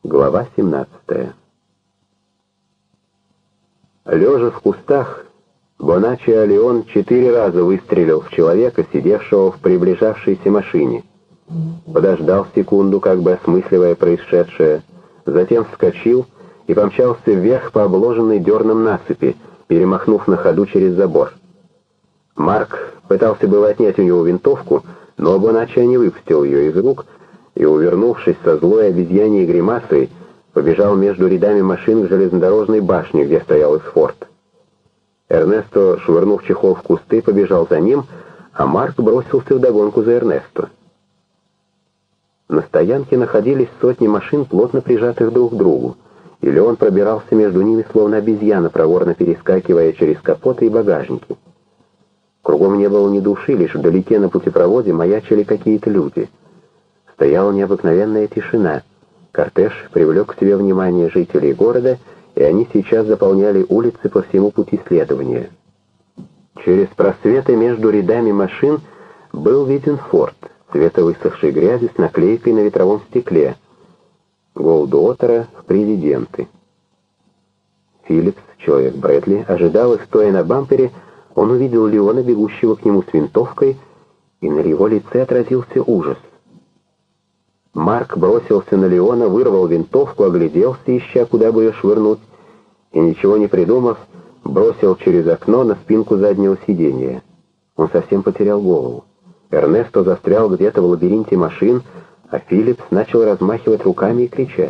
Глава 17. Лежа в кустах, Боначчо Леон 4 раза выстрелил в человека, сидевшего в приближавшейся машине. Подождал секунду, как бы осмысливая происшедшее, затем вскочил и помчался вверх по обложенной дерном насыпи, перемахнув на ходу через забор. Марк пытался было отнять у него винтовку, но Боначчо не выпустил ее из рук и, увернувшись со злой обезьяньей гримасой, побежал между рядами машин к железнодорожной башне, где стоял эсфорт. Эрнесто, швырнув чехол в кусты, побежал за ним, а Марк бросился вдогонку за Эрнесто. На стоянке находились сотни машин, плотно прижатых друг к другу, и Леон пробирался между ними, словно обезьяна, проворно перескакивая через капоты и багажники. Кругом не было ни души, лишь вдалеке на путепроводе маячили какие-то люди. Стояла необыкновенная тишина. Кортеж привлек к себе внимание жителей города, и они сейчас заполняли улицы по всему пути следования. Через просветы между рядами машин был виден форт, цвета высохшей грязи с наклейкой на ветровом стекле. Голдуотера в президенты. Филлипс, человек Брэдли, ожидал их, стоя на бампере. Он увидел Леона, бегущего к нему с винтовкой, и на его лице отразился ужас. Марк бросился на Леона, вырвал винтовку, огляделся, ища, куда бы ее швырнуть, и, ничего не придумав, бросил через окно на спинку заднего сиденья. Он совсем потерял голову. Эрнесто застрял где-то в лабиринте машин, а Филлипс начал размахивать руками и кричать.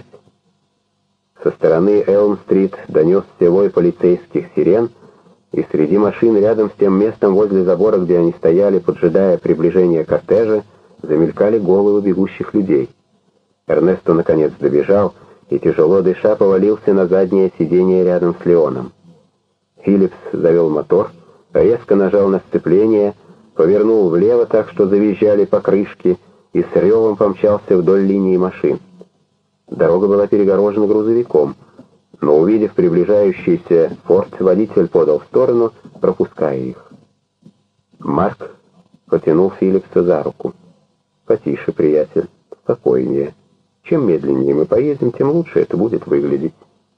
Со стороны Элм-стрит донесся вой полицейских сирен, и среди машин рядом с тем местом возле забора, где они стояли, поджидая приближения кортежа, замелькали головы бегущих людей. Эрнесто наконец добежал и, тяжело дыша, повалился на заднее сиденье рядом с Леоном. Филлипс завел мотор, резко нажал на сцепление, повернул влево так, что завизжали покрышки, и с ревом помчался вдоль линии машин. Дорога была перегорожена грузовиком, но, увидев приближающийся форт, водитель подал в сторону, пропуская их. Марк потянул Филлипса за руку. «Потише, приятель, спокойнее. Чем медленнее мы поедем, тем лучше это будет выглядеть».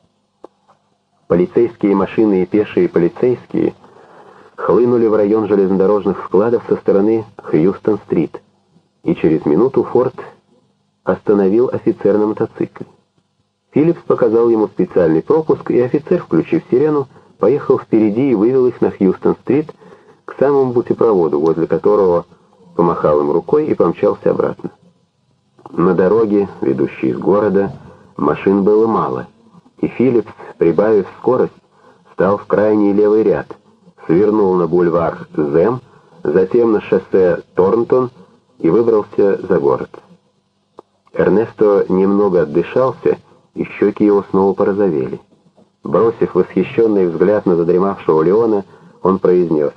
Полицейские машины и пешие полицейские хлынули в район железнодорожных складов со стороны Хьюстон-стрит, и через минуту форт остановил офицер на мотоцикле. Филлипс показал ему специальный пропуск, и офицер, включив сирену, поехал впереди и вывел их на Хьюстон-стрит к самому путепроводу, возле которого помахал им рукой и помчался обратно. На дороге, ведущей из города, машин было мало, и Филлипс, прибавив скорость, стал в крайний левый ряд, свернул на бульвар Зэм, затем на шоссе Торнтон и выбрался за город. Эрнесто немного отдышался, и щеки его снова порозовели. Бросив восхищенный взгляд на задремавшего Леона, он произнес: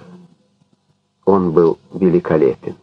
«Он был великолепен».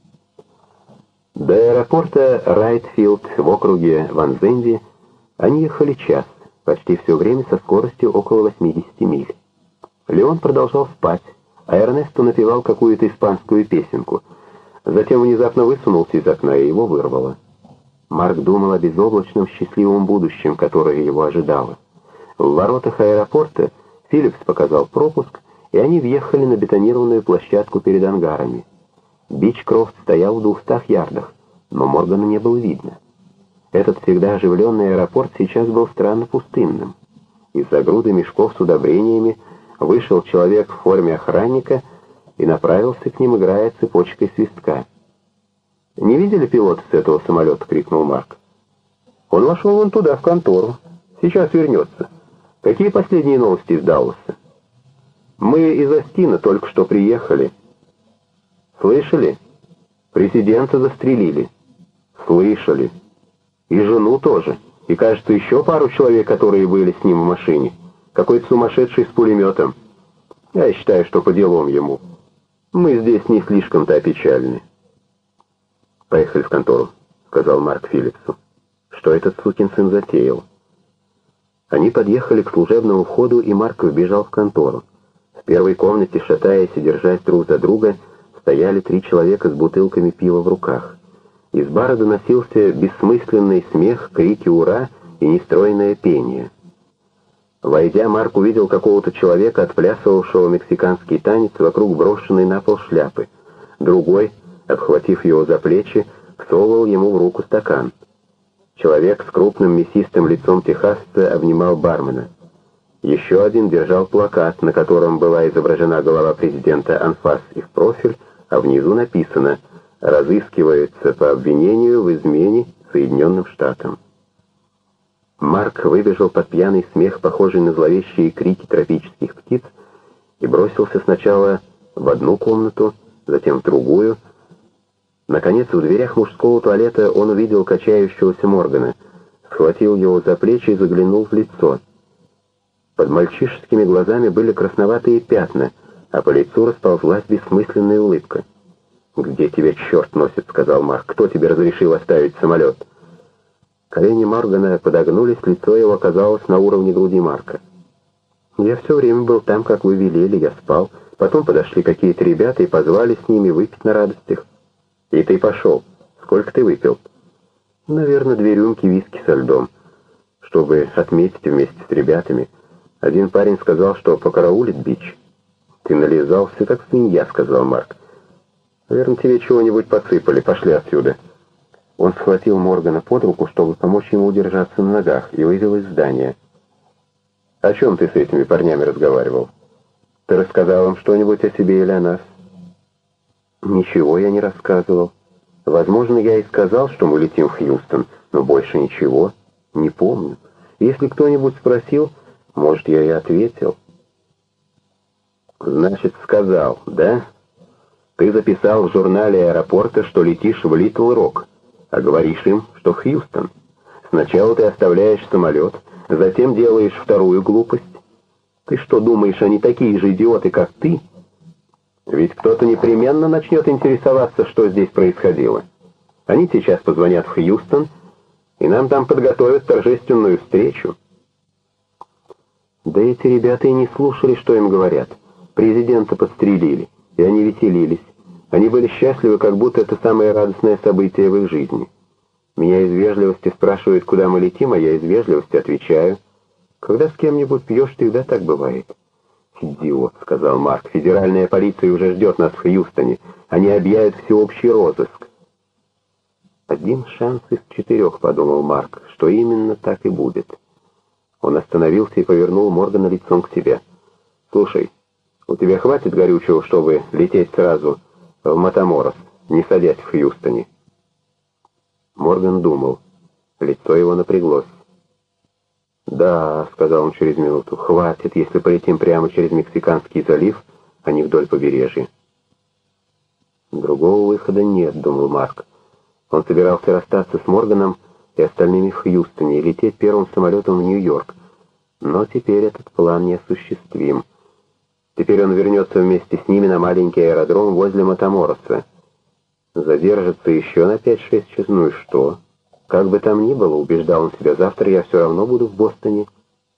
До аэропорта Райтфилд в округе Ванзенди они ехали час, почти все время со скоростью около 80 миль. Леон продолжал спать, а Эрнесто напевал какую-то испанскую песенку. Затем внезапно высунулся из окна, и его вырвало. Марк думал о безоблачном счастливом будущем, которое его ожидало. В воротах аэропорта Филлипс показал пропуск, и они въехали на бетонированную площадку перед ангарами. Бичкрофт стоял в 200 ярдах, но Моргана не было видно. Этот всегда оживленный аэропорт сейчас был странно пустынным. Из-за груды мешков с удобрениями вышел человек в форме охранника и направился к ним, играя цепочкой свистка. «Не видели пилота с этого самолета?» — крикнул Марк. «Он вошел вон туда, в контору. Сейчас вернется. Какие последние новости из Далласа?» «Мы из Остина только что приехали». «Слышали? Президента застрелили». «Слышали. И жену тоже. И, кажется, еще пару человек, которые были с ним в машине. Какой-то сумасшедший с пулеметом. Я считаю, что по делам ему. Мы здесь не слишком-то опечалены». «Поехали в контору», — сказал Марк Филлипсу. «Что этот сукин сын затеял?» Они подъехали к служебному входу, и Марк вбежал в контору. В первой комнате, шатаясь и держась друг за друга, стояли 3 человека с бутылками пива в руках. Из бара доносился бессмысленный смех, крики «Ура!» и нестройное пение. Войдя, Марк увидел какого-то человека, отплясывавшего мексиканский танец вокруг брошенной на пол шляпы. Другой, обхватив его за плечи, всовывал ему в руку стакан. Человек с крупным мясистым лицом техасца обнимал бармена. Еще один держал плакат, на котором была изображена голова президента анфас и в профиль, а внизу написано «Разыскивается по обвинению в измене Соединенным Штатам». Марк выбежал под пьяный смех, похожий на зловещие крики тропических птиц, и бросился сначала в одну комнату, затем в другую. Наконец, в дверях мужского туалета он увидел качающегося Моргана, схватил его за плечи и заглянул в лицо. Под мальчишескими глазами были красноватые пятна, а по лицу расползлась бессмысленная улыбка. «Где тебя черт носит?» — сказал Марк. «Кто тебе разрешил оставить самолет?» Колени Моргана подогнулись, лицо его оказалось на уровне груди Марка. «Я все время был там, как вы велели, я спал. Потом подошли какие-то ребята и позвали с ними выпить на радостях. И ты пошел. Сколько ты выпил?» «Наверное, 2 рюмки виски со льдом, чтобы отметить вместе с ребятами. Один парень сказал, что покараулит бич». «Ты нализался, как свинья», — сказал Марк. «Наверное, тебе чего-нибудь подсыпали. Пошли отсюда». Он схватил Моргана под руку, чтобы помочь ему удержаться на ногах, и вывел из здания. «О чем ты с этими парнями разговаривал? Ты рассказал им что-нибудь о себе или о нас?» «Ничего я не рассказывал. Возможно, я и сказал, что мы летим в Хьюстон, но больше ничего. Не помню. Если кто-нибудь спросил, может, я и ответил». «Значит, сказал, да? Ты записал в журнале аэропорта, что летишь в Литл-Рок, а говоришь им, что в Хьюстон. Сначала ты оставляешь самолет, затем делаешь вторую глупость. Ты что, думаешь, они такие же идиоты, как ты? Ведь кто-то непременно начнет интересоваться, что здесь происходило. Они сейчас позвонят в Хьюстон, и нам там подготовят торжественную встречу». Да эти ребята и не слушали, что им говорят. Президента подстрелили, и они веселились. Они были счастливы, как будто это самое радостное событие в их жизни. Меня из вежливости спрашивают, куда мы летим, а я из вежливости отвечаю. Когда с кем-нибудь пьешь, всегда так бывает. «Идиот», — сказал Марк, — «федеральная полиция уже ждет нас в Хьюстоне. Они объявят всеобщий розыск». 1 шанс из 4, — подумал Марк, — что именно так и будет. Он остановился и повернул Моргана лицом к себе. «Слушай, у тебя хватит горючего, чтобы лететь сразу в Матаморос, не садясь в Хьюстоне?» Морган думал. Лицо его напряглось. «Да», — сказал он через минуту, — «хватит, если полетим прямо через Мексиканский залив, а не вдоль побережья». «Другого выхода нет», — думал Марк. Он собирался расстаться с Морганом и остальными в Хьюстоне и лететь первым самолетом в Нью-Йорк. Но теперь этот план неосуществим. Теперь он вернется вместе с ними на маленький аэродром возле Матамороса. Задержится еще на 5-6 часов. Ну и что? Как бы там ни было, убеждал он себя, завтра я все равно буду в Бостоне.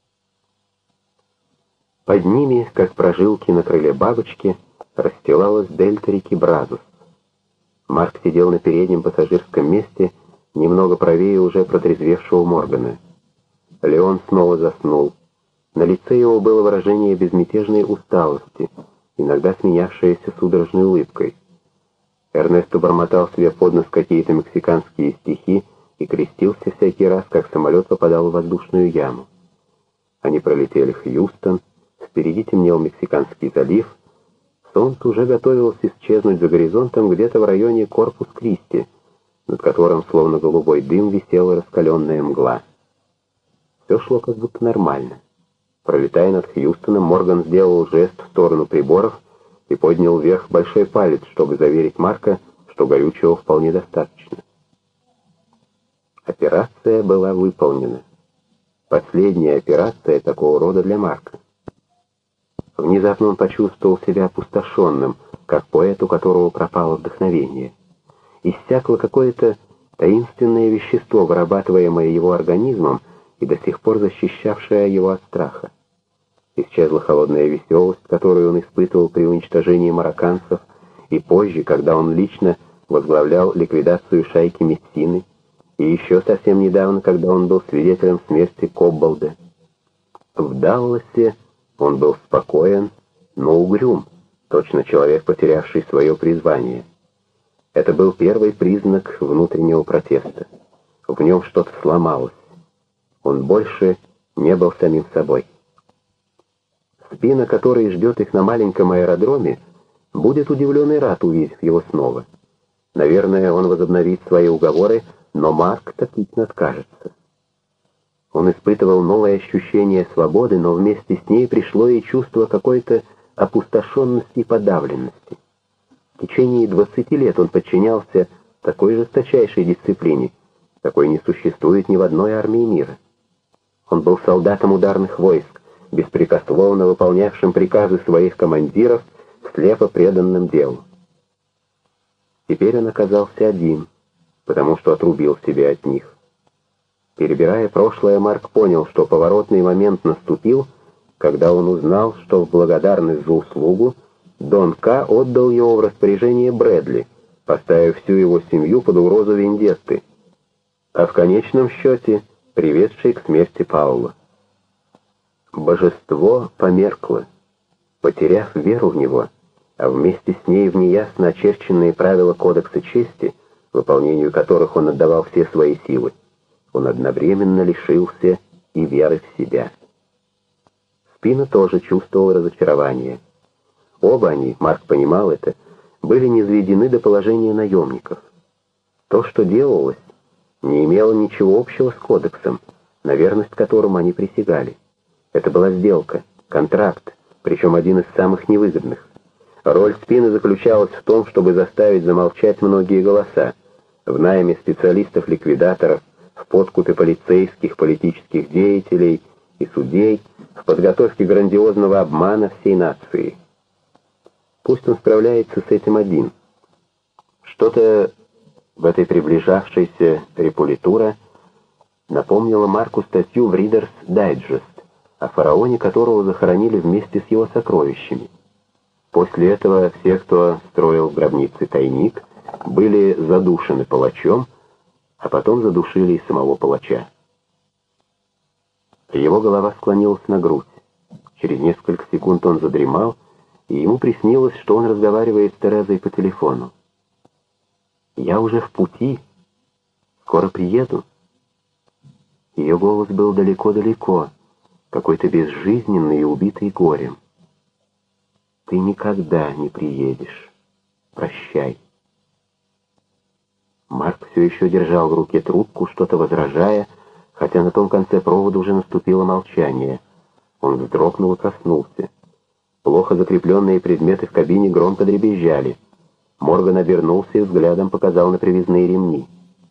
Под ними, как прожилки на крыле бабочки, расстилалась дельта реки Бразос. Марк сидел на переднем пассажирском месте, немного правее уже протрезвевшего Моргана. Леон снова заснул. На лице его было выражение безмятежной усталости, иногда сменявшееся судорожной улыбкой. Эрнесто бормотал себе под нос какие-то мексиканские стихи и крестился всякий раз, как самолет попадал в воздушную яму. Они пролетели Хьюстон, впереди темнел Мексиканский залив, солнце уже готовилось исчезнуть за горизонтом где-то в районе Корпус-Кристи, над которым, словно голубой дым, висела раскаленная мгла. Все шло как будто нормально. Пролетая над Хьюстоном, Морган сделал жест в сторону приборов и поднял вверх большой палец, чтобы заверить Марка, что горючего вполне достаточно. Операция была выполнена. Последняя операция такого рода для Марка. Внезапно он почувствовал себя опустошенным, как поэт, у которого пропало вдохновение. Иссякло какое-то таинственное вещество, вырабатываемое его организмом и до сих пор защищавшее его от страха. Исчезла холодная веселость, которую он испытывал при уничтожении марокканцев, и позже, когда он лично возглавлял ликвидацию шайки Мессины. И еще совсем недавно, когда он был свидетелем смерти Кобболда. В Далласе он был спокоен, но угрюм, точно человек, потерявший свое призвание. Это был первый признак внутреннего протеста. В нем что-то сломалось. Он больше не был самим собой. Спина, который ждет их на маленьком аэродроме, будет удивлен и рад, увидев его снова. Наверное, он возобновит свои уговоры, но Марк тактично откажется. Он испытывал новое ощущение свободы, но вместе с ней пришло и чувство какой-то опустошенности и подавленности. В течение 20 лет он подчинялся такой жесточайшей дисциплине, какой не существует ни в одной армии мира. Он был солдатом ударных войск, беспрекословно выполнявшим приказы своих командиров, слепо преданным делу. Теперь он оказался один, потому что отрубил себя от них. Перебирая прошлое, Марк понял, что поворотный момент наступил, когда он узнал, что в благодарность за услугу Дон К. отдал его в распоряжение Брэдли, поставив всю его семью под угрозу вендетты, а в конечном счете приведшей к смерти Паула. Божество померкло, потеряв веру в него, а вместе с ней в неясно очерченные правила Кодекса чести, выполнению которых он отдавал все свои силы, он одновременно лишился и веры в себя. Спина тоже чувствовал разочарование. Оба они, Марк понимал это, были низведены до положения наемников. То, что делалось, не имело ничего общего с кодексом, на верность которому они присягали. Это была сделка, контракт, причем один из самых невыгодных. Роль Спины заключалась в том, чтобы заставить замолчать многие голоса, в найме специалистов-ликвидаторов, в подкупе полицейских, политических деятелей и судей, в подготовке грандиозного обмана всей нации. Пусть он справляется с этим один. Что-то в этой приближавшейся репулитура напомнило Марку статью в Reader's Digest, о фараоне, которого захоронили вместе с его сокровищами. После этого все, кто строил в гробнице тайник, были задушены палачом, а потом задушили и самого палача. Его голова склонилась на грудь. Через несколько секунд он задремал, и ему приснилось, что он разговаривает с Терезой по телефону. «Я уже в пути. Скоро приеду». Ее голос был далеко-далеко, какой-то безжизненный и убитый горем. «Ты никогда не приедешь. Прощай». Марк все еще держал в руке трубку, что-то возражая, хотя на том конце провода уже наступило молчание. Он вздрогнул и проснулся. Плохо закрепленные предметы в кабине громко дребезжали. Морган обернулся и взглядом показал на привязные ремни.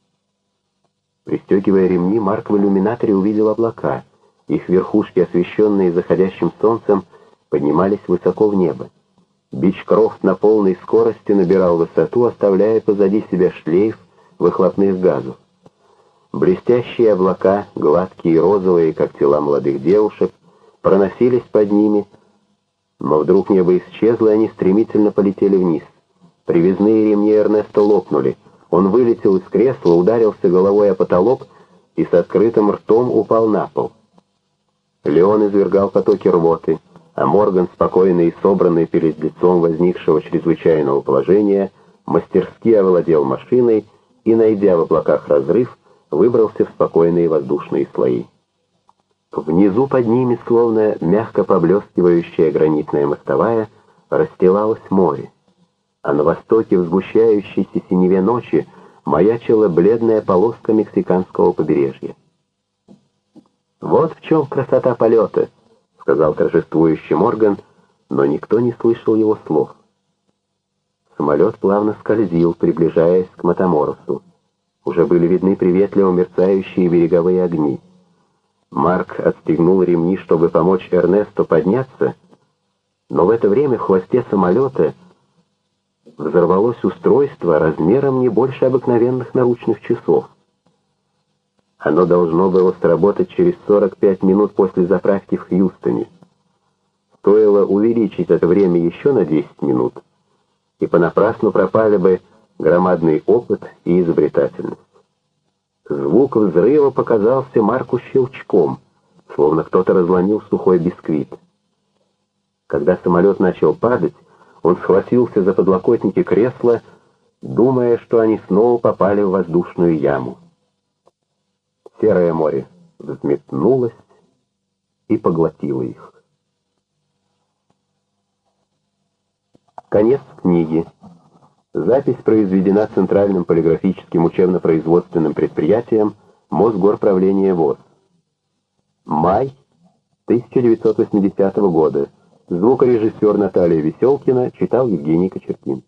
Пристегивая ремни, Марк в иллюминаторе увидел облака. Их верхушки, освещенные заходящим солнцем, поднимались высоко в небо. Бичкрофт на полной скорости набирал высоту, оставляя позади себя шлейф выхлопных газов. Блестящие облака, гладкие и розовые, как тела молодых девушек, проносились под ними, но вдруг небо исчезло, и они стремительно полетели вниз. Привязные ремни Эрнеста лопнули. Он вылетел из кресла, ударился головой о потолок и с открытым ртом упал на пол. Леон извергал потоки рвоты, а Морган, спокойный и собранный перед лицом возникшего чрезвычайного положения, мастерски овладел машиной и, найдя в облаках разрыв, выбрался в спокойные воздушные слои. Внизу под ними, словно мягко поблескивающая гранитная мостовая, расстилалось море, а на востоке в сгущающейся синеве ночи маячила бледная полоска мексиканского побережья. «Вот в чем красота полета», — сказал торжествующий Морган, но никто не слышал его слов. Самолет плавно скользил, приближаясь к Матаморосу. Уже были видны приветливо мерцающие береговые огни. Марк отстегнул ремни, чтобы помочь Эрнесту подняться, но в это время в хвосте самолета взорвалось устройство размером не больше обыкновенных наручных часов. Оно должно было сработать через 45 минут после заправки в Хьюстоне. Стоило увеличить это время еще на 10 минут, и понапрасну пропали бы громадный опыт и изобретательность. Звук взрыва показался Марку щелчком, словно кто-то разломил сухой бисквит. Когда самолет начал падать, он схватился за подлокотники кресла, думая, что они снова попали в воздушную яму. Серое море взметнулось и поглотило их. Конец книги. Запись произведена Центральным полиграфическим учебно-производственным предприятием Мосгорправления ВОС. Май 1980 года. Звукорежиссер Наталья Веселкина читал Евгений Кочергин.